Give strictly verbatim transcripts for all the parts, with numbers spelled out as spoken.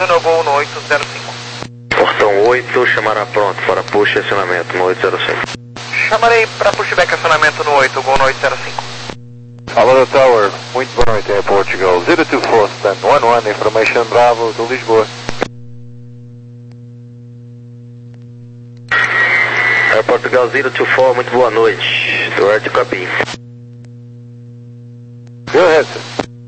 No Gol no oito zero cinco. Portão oito, chamará pronto para push e acionamento no oito zero cinco. Chamarei para pushback acionamento no oito, Gol no oito zero cinco. Alô Tower, muito boa noite, é Portugal zero dois quatro, stand um um, information Bravo do Lisboa. É Portugal zero dois quatro, muito boa noite, do Air to Cabin. Go ahead, sir.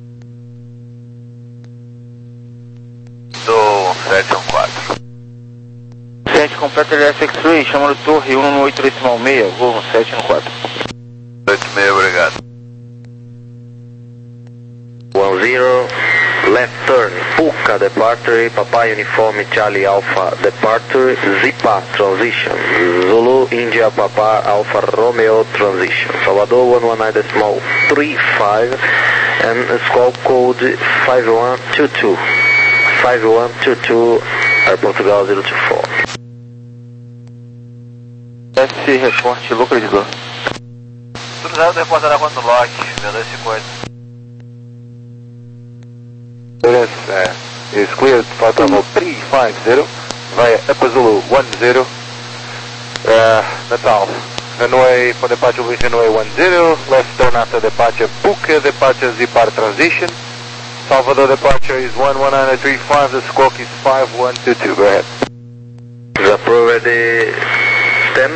Do sete um quatro. sete, completa L S X-Ray, chamando Torre um no oito decimal seis, voo no sete no quatro. oito seis, obrigado. um zero, left turn, Puka departure, Papai Uniforme Charlie Alpha departure, Zipa transition, Zulu India Papa Alpha Romeo transition, Salvador one one nine decimal three five, and squawk code five one two two, five one two two, Air Portugal zero two four. S, reporte localizador. Tudo zero, reportará quando lock, zero dois cinco oito. Yes, uh, is cleared flight level three five zero via Upper Zulu one zero, uh, Natal. Runway for departure with runway one zero, left turn after departure, Puka departure Zipar transition. Salvador departure is one one nine three five, the squawk is five one two two, go ahead. The pro ready, stand.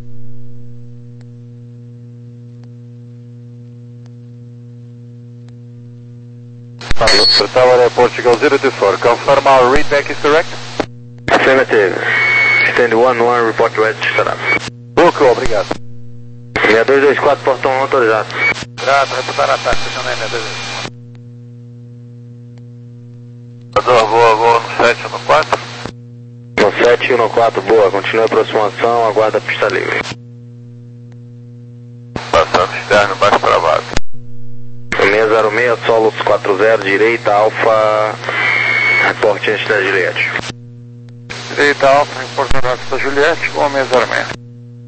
Tower Air Portugal zero two four, confirm our readback is correct? Affirmative. Stand one one, report ready to start up. Buco, obrigado. seis dois dois quatro, portão um autorizado. Grato, reportar ataque, estacionei seis dois dois. Salvador, voa, voa no sete um quatro. No sete um quatro, boa, continue a aproximação, aguarda a pista livre. Passando externo, baixo para baixo. seis zero seis, Solos quatro zero, direita, Alfa, reporte antes da Juliette. Direita Alfa, reporte antes da Juliette, com seis zero seis.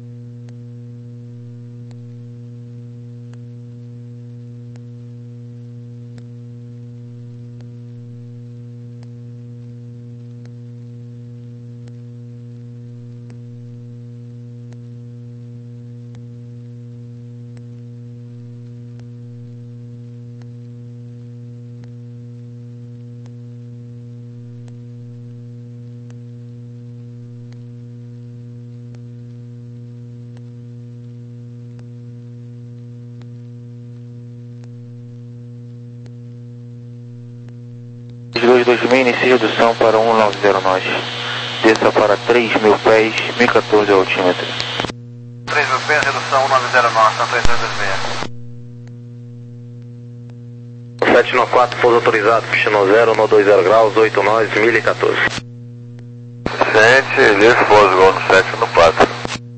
dois dois mil, inicie redução para um nove zero nós. Desça para três mil pés, mil e quatorze altímetro. três mil pés, redução um nove zero nove, são três dois dois seis. sete um quatro, pouso autorizado, pista no zero, no dois zero graus, oito nós, mil e quatorze. Sente, livre pouso, gol no sete um quatro.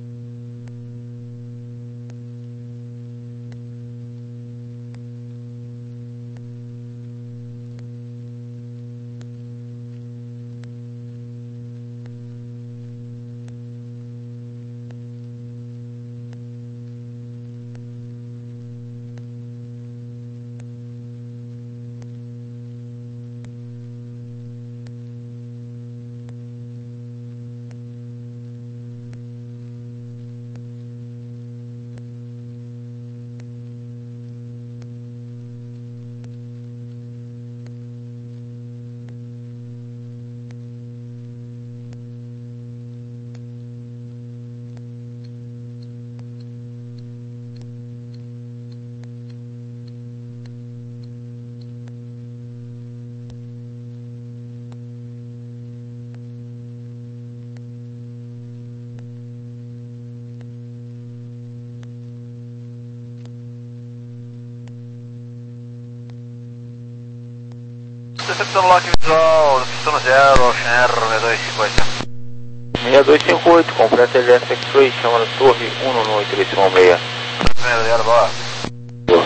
Recepção lock visual, pistão zero, Ocean Air seis dois cinco oito. seis dois cinco oito, completa L S X-Ray, chamando Torre um no oito decimal seis. seis zero, boa. Boa.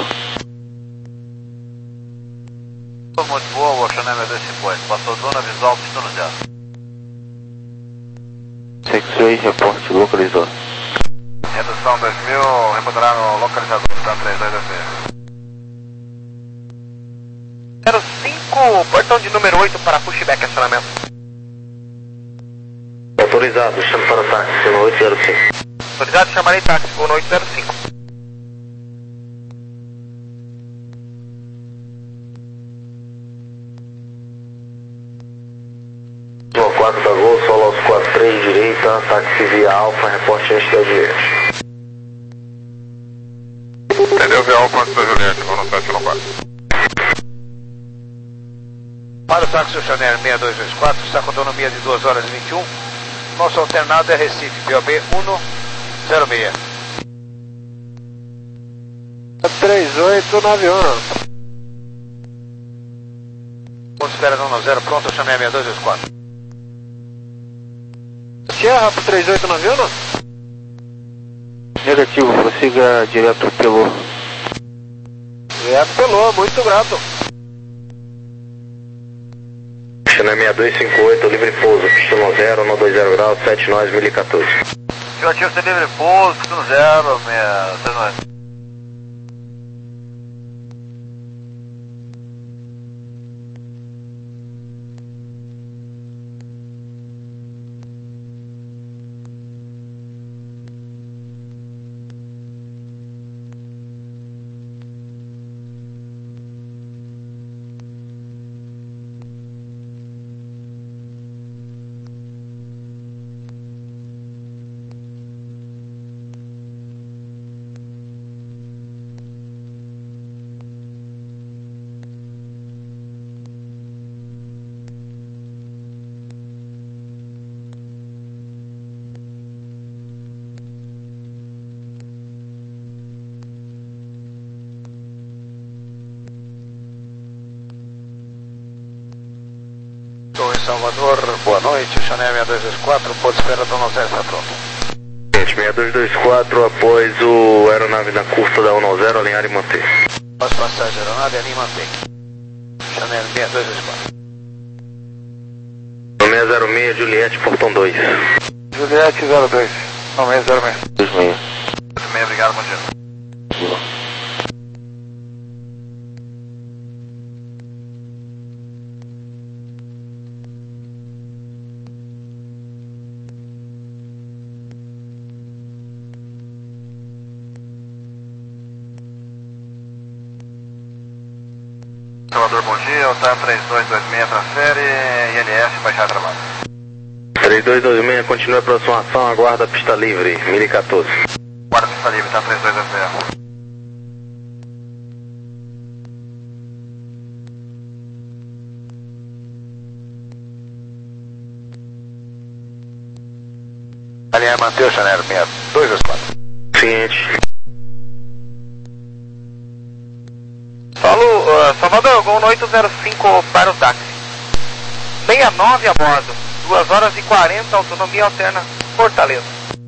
Muito boa, Ocean Air seis dois cinco oito, passou zona visual, pistão zero. X-Ray, reporte localizador. Redução dois mil, reportará no localizador, tá três dois dois seis. zero cinco cinco, portão de número oito para pushback, acionamento. Autorizado, chame para o táxi, no oito zero cinco. Autorizado, chamarei táxi, vou no oito zero cinco. quatro da Gol, solo aos quatro três direita, táxi via Alfa, reporte antes da Juliette. Entendeu, via Alfa antes da Juliette, vou no sete no quatro. Para o táxi Oceaneer seis dois dois quatro, está com autonomia de duas horas e vinte e um. Nosso alternado é Recife, P O B um zero seis. três oito no avião. Ponto espera no zero, pronto, Oceaneer seis dois dois quatro. Sierra pro três oito no avião, não? Negativo, prossiga direto pelo... Direto pelo, muito grato. China seis dois cinco oito, livre pouso, pistão zero, no dois zero graus, sete nós, mil e quatorze. Ativo, tem livre pouso, pistão zero, seis nós. Estou em Salvador, boa noite, Chanel seis dois dois quatro, Porto Espera do zero, está pronto. seis dois dois quatro, após o aeronave na curta da um zero, alinhar e manter. Após passagem aeronave, alinha e mantém. Chanel seis dois dois quatro. seis zero seis, Juliette, portão dois. Juliette zero dois, não, seis zero seis. dois seis. oito seis, obrigado, bom dia. Salvador, bom dia, O T A três dois dois seis, transfere, I L S, baixar trabalho. três dois dois seis, continua a aproximação, aguarda a pista livre, mil e quatorze. Guarda pista livre, tá três dois dois seis. Alinhar e manter o Chanel seis dois dois quatro. Seguinte. Falou, uh, Salvador, Gol no oito zero cinco para o táxi. sessenta e nove a bordo, duas horas e quarenta, autonomia alterna, Fortaleza.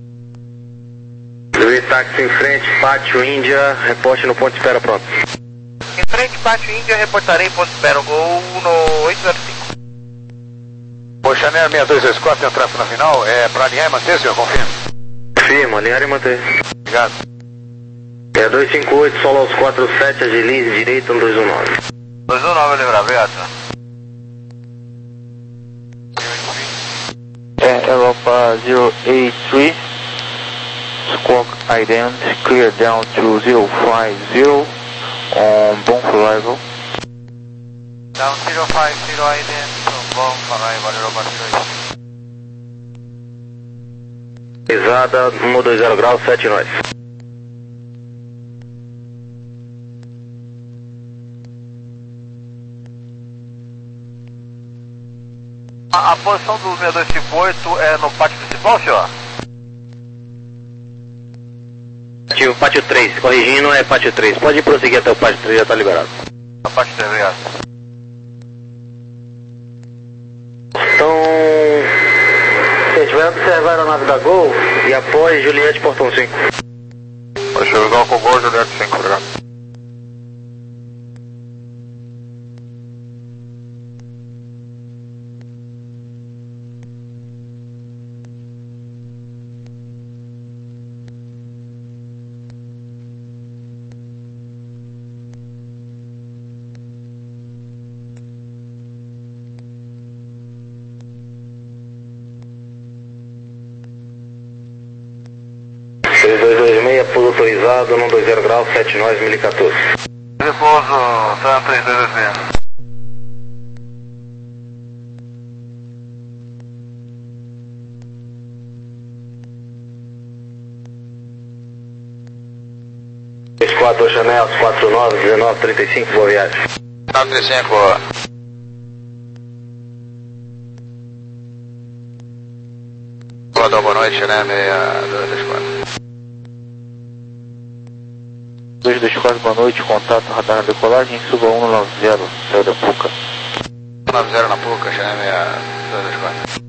Luiz, táxi em frente, pátio Índia, reporte no ponto de espera pronto. Em frente, pátio Índia, reportarei ponto de espera, Gol no oito zero cinco. O Chanel seis dois dois quatro tem um tráfego na final, é para alinhar e manter, senhor, confirma. Firma, alinhar e manter. Obrigado. seis dois cinco oito, solo aos quatro sete, agilize, direita, um dois um nove. dois um nove, livrar, obrigado, senhor. É, Europa zero eight three, squawk ident, clear down to zero five zero, on bom arrival. Down zero five zero, ident, bom arrival, Europa três. Pesada, um dois zero graus, sete nós. A, a posição do seis dois cinco oito é no pátio principal, senhor? Ativo, pátio três, corrigindo é pátio três. Pode prosseguir até o pátio três, já está liberado. No pátio três, obrigado. Então, gente, vai observar a aeronave da Gol e após Juliette, portão cinco. Deixa eu usar com Gol, Juliette cinco, obrigado. meia, pouso autorizado, um dois zero graus, sete nós, mil e quatorze. Repouso, Sam três dois dois seis. dois quatro Chanel, quatro nove, dezenove, trinta e cinco, boa viagem. nove trinta e cinco. Boa noite, né? meia dois dois quatro. dois dois quatro, boa noite, contato, radar na decolagem, suba um nove zero, céu da Puca. um nove zero na Puca, Chanel meia dois dois quatro.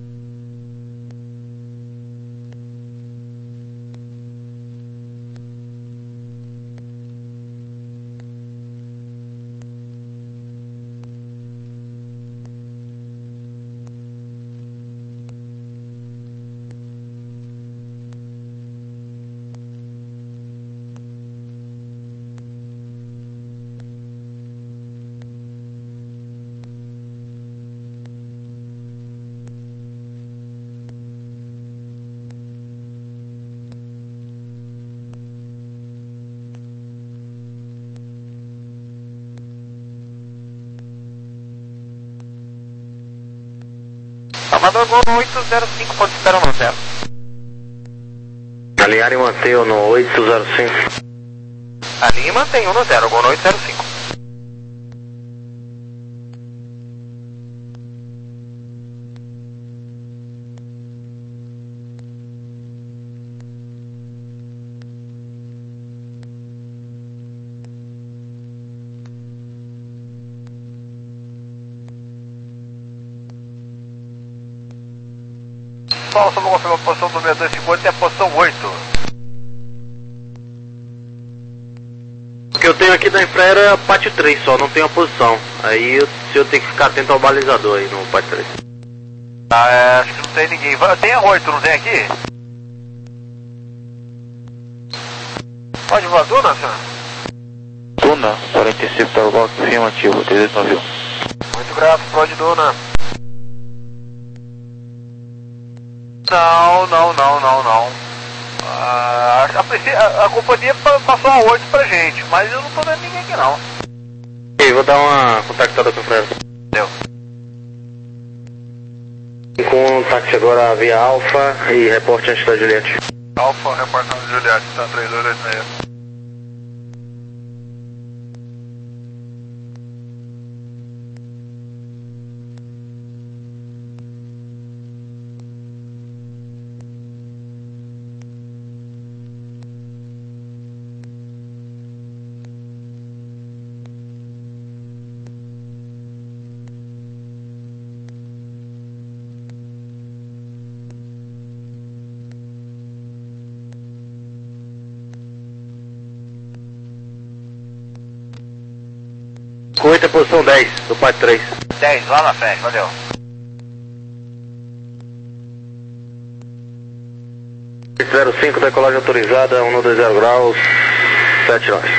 Salvador Gol no oito zero cinco, pode esperar no zero. Alinhar e manter no oito zero cinco. Alinha e mantém um no zero, Gol no oito zero cinco. Paulo, só vou confirmar a posição do meia dois cinco oito e a posição oito. O que eu tenho aqui da infraero é a pátio três só, não tenho a posição. Aí eu, se eu tenho que ficar atento ao balizador aí no pátio três. Ah, é, acho que não tem ninguém. Tem a oito, não tem aqui? Pode voar Duna, senhor? Duna, quarenta e cinco para o bloco afirmativo, três oito nove um. Muito grato, pode Duna. Não, não, não, não, não. Ah, a, a, a companhia passou a oito pra gente, mas eu não tô vendo ninguém aqui não. Ok, vou dar uma contactada com o Freire. Deu. Com táxi agora via Alfa e reporte antes da Juliette. Alfa, reportando Juliette, tá três dois dois seis. oito é posição dez, do pátio três. dez, lá na frente, valeu. zero cinco, decolagem autorizada, um dois zero graus, sete nós.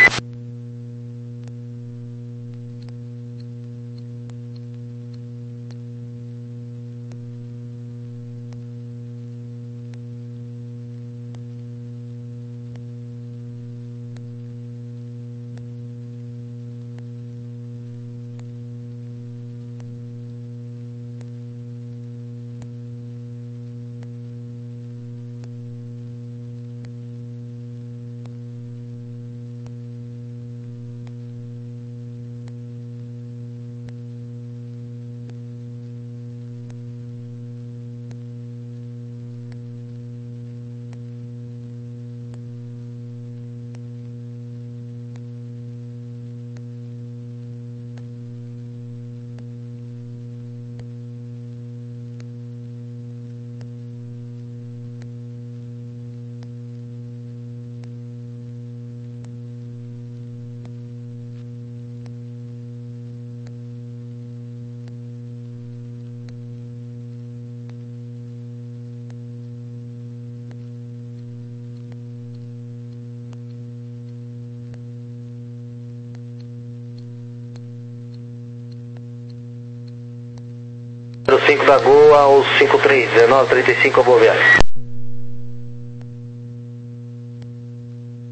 zero cinco da Gol ao cinco três, dezenove, trinta e cinco, boa viagem.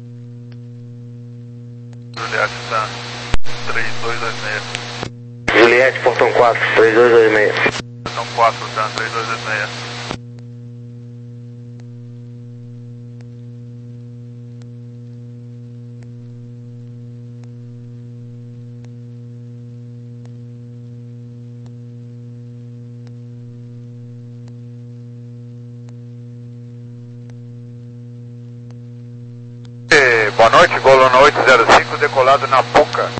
quatro, três dois dois seis. São quatro, tá? três dois dois seis. Boa noite, Golona oito zero cinco, decolado na Puca.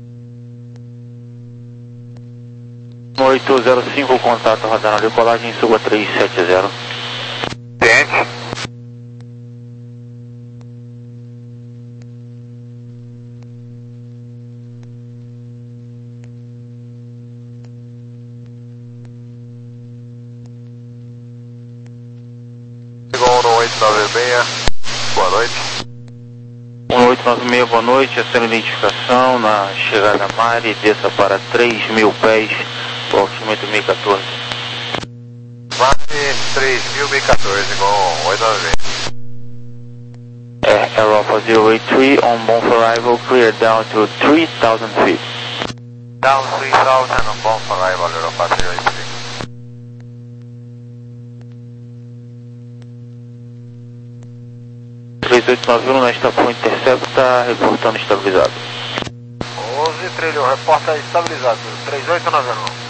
oito zero cinco, contato radar na decolagem, suba três sete zero. Ciente. Golona oito nove seis, boa noite. um oito nove seis, boa noite, acendo identificação na chegada Mari, desça para três mil pés, o altimento mil e quatorze. Vale três mil e quatorze, igual oito nove seis. Air Air Alpha zero eight three, on bound for arrival, clear down to three thousand feet. Down three thousand, on bound for arrival, Europa zero eight three. três oito nove um, nesta Estação Intercepta, reportando estabilizado. onze trilhão, reporta estabilizado, três oito nove um.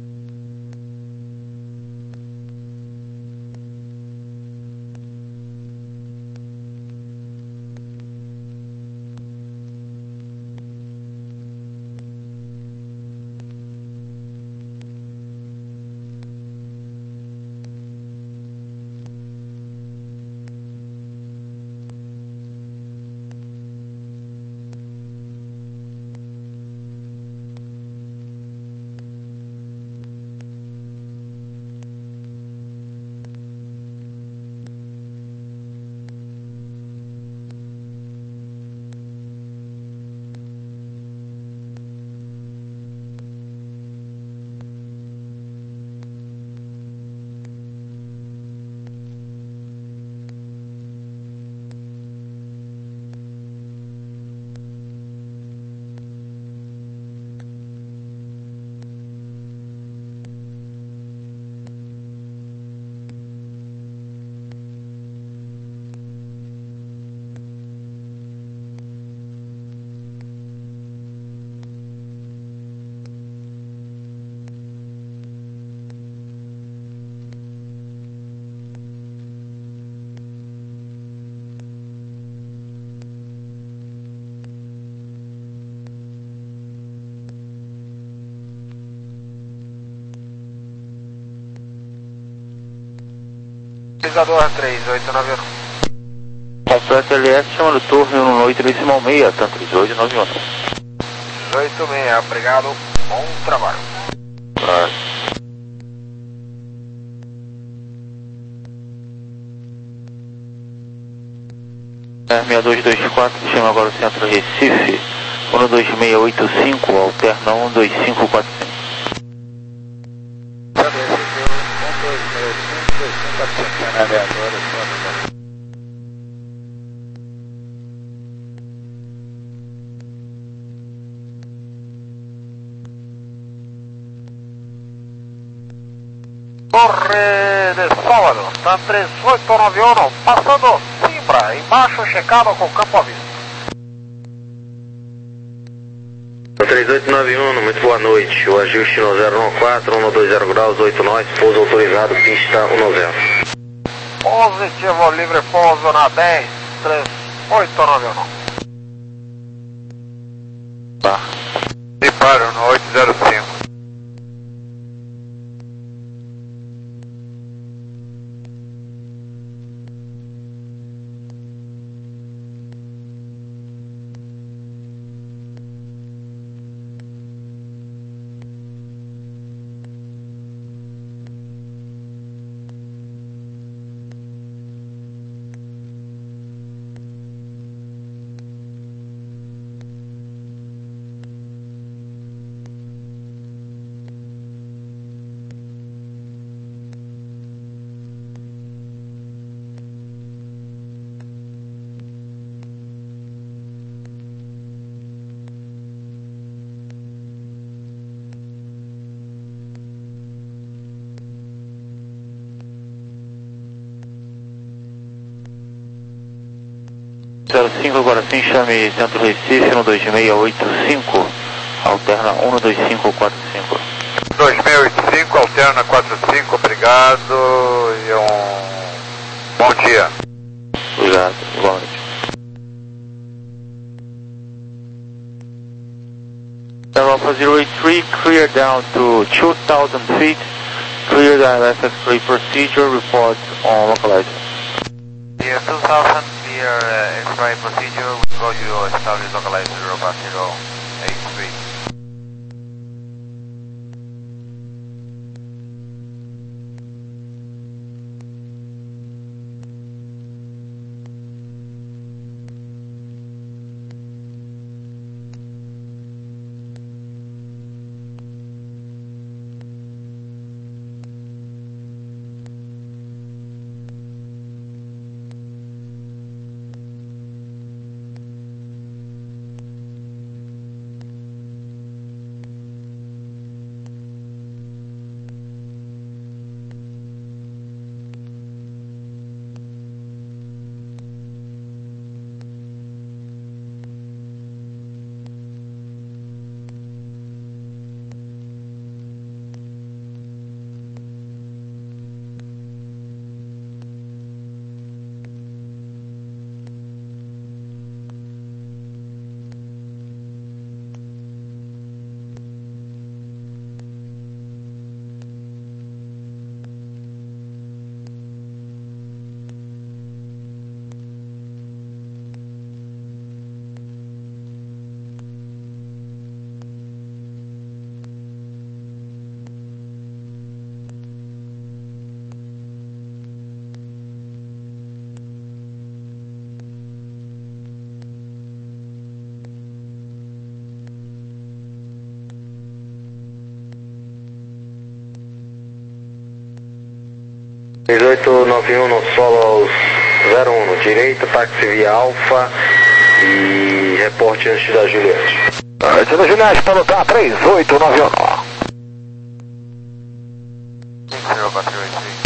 Utilizador três oito nove um. Completo L S, chamando torre um oito decimal seis, tanto três oito nove um. dezoito seis, obrigado, bom trabalho. Ah. É, seis dois dois quatro, chama agora o centro Recife, um dois seis oito cinco, alterna um dois cinco quatro cinco. Torre de Sábado, tá três oito nove um, passando Simbra, embaixo checado com campo à vista. três oito nove um, muito boa noite. O ajuste no zero um quatro, um dois zero graus, oito nós, pouso autorizado, pista um zero. Positivo, livre pouso na dez, três oito nove um. Tá. E paro no oito zero cinco. zero cinco, agora sim, chame Centro Recife no dois seis oito cinco, alterna um dois cinco quatro cinco. dois seis oito cinco, alterna quatro cinco, obrigado e um bom dia. Obrigado, igualmente. Alpha zero eight three, clear down to two thousand feet, clear the L F X three procedure, report on localizer. Here two thousand, clear uh, X-ray procedure, we go you establish localizer Europa zero eight three. dezoito nove um no solo zero um no direita, táxi via Alfa e reporte antes da Juliette. Antes da Juliette para lutar três oito nove um. zero quatro oito três.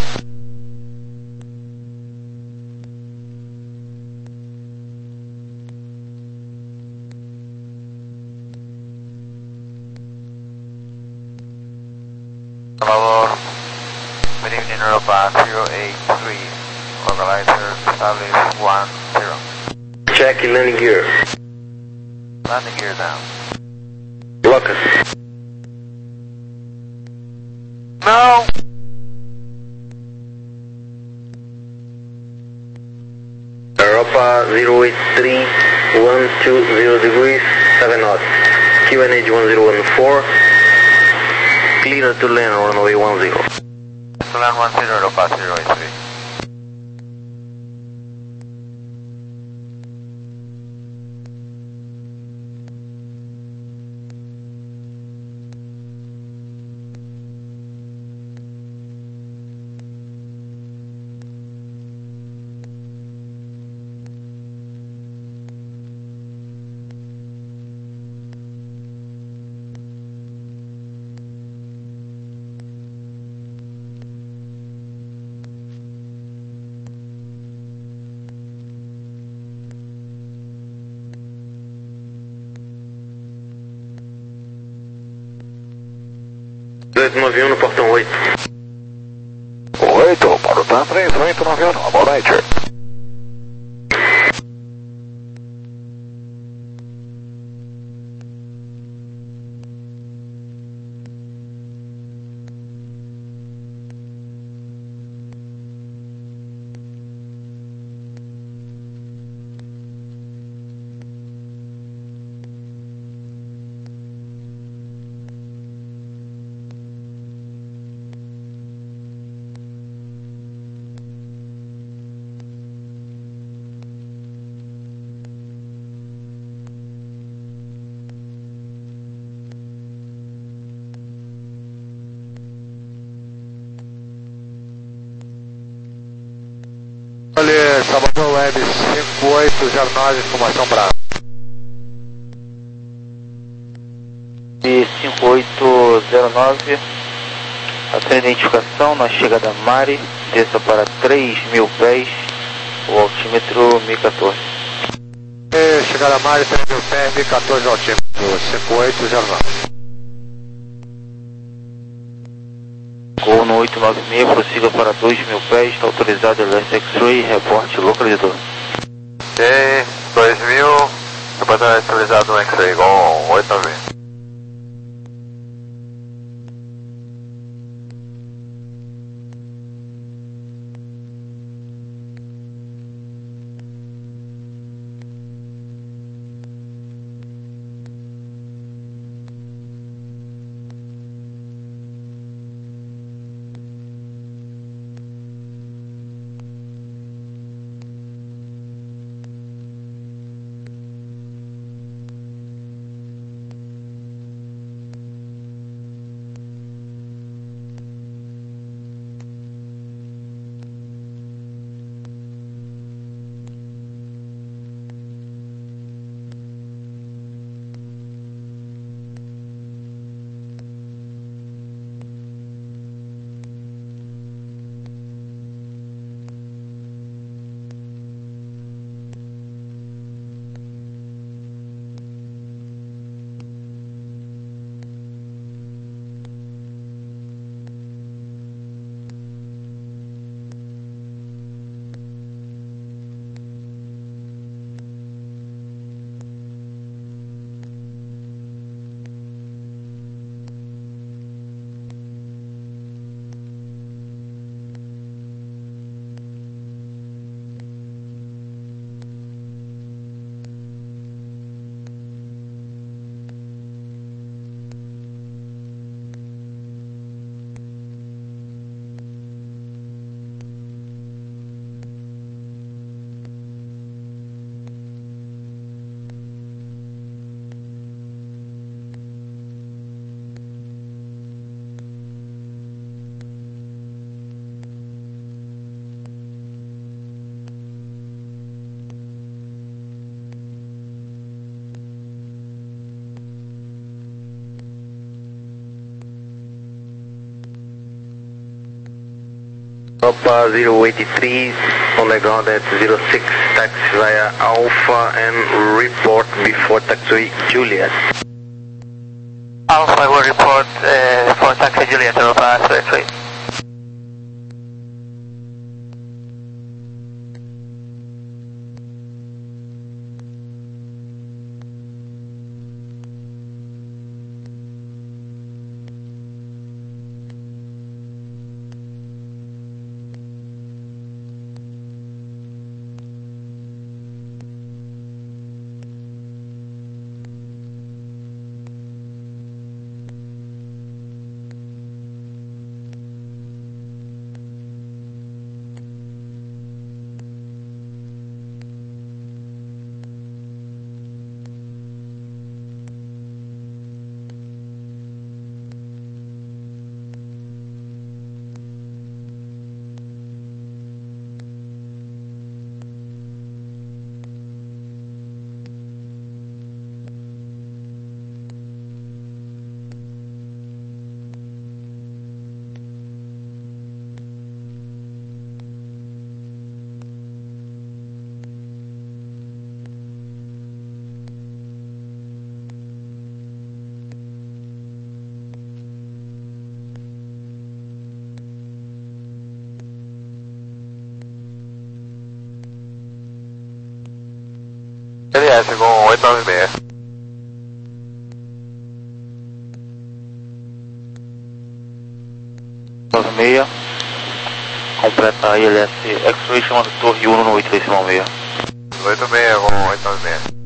Salvador, good evening Europa zero eight three, localizer establish one zero. Check landing gear. Landing gear down. Lucas. No! Europa zero eight three, one two zero degrees, seven knots. Q N H one zero one four, clear to land runway one zero. To land one zero, Europa zero eight three. dezoito nove um no portão oito. oito, para o TAM três oito nove um, boa noite. Olha, Salvador Web cinco oito zero nove, informação Bravo. E cinco oito zero nove, a sua identificação na chegada Mari, desça para três mil pés, o altímetro mil e quatorze. E chegada a mais, três mil pés, mil e quatorze altímetro, cinco oito zero nove. Gol no oito nove seis, prossiga para dois mil pés, está autorizado L S X-Ray, reporte localizador. Ok, dois mil, reportado atualizado no X-Ray, Gol oito nove seis. Papa zero eight three on the ground at zero six, taxi via Alpha and report before taxi Juliet. Alpha will report uh, for taxi Juliet over Astro X-ray. L S com oito nove seis. nove seis, completa a I L S X-Ray chamando Torre Uno no oito decimal seis. oito seis com oito nove seis.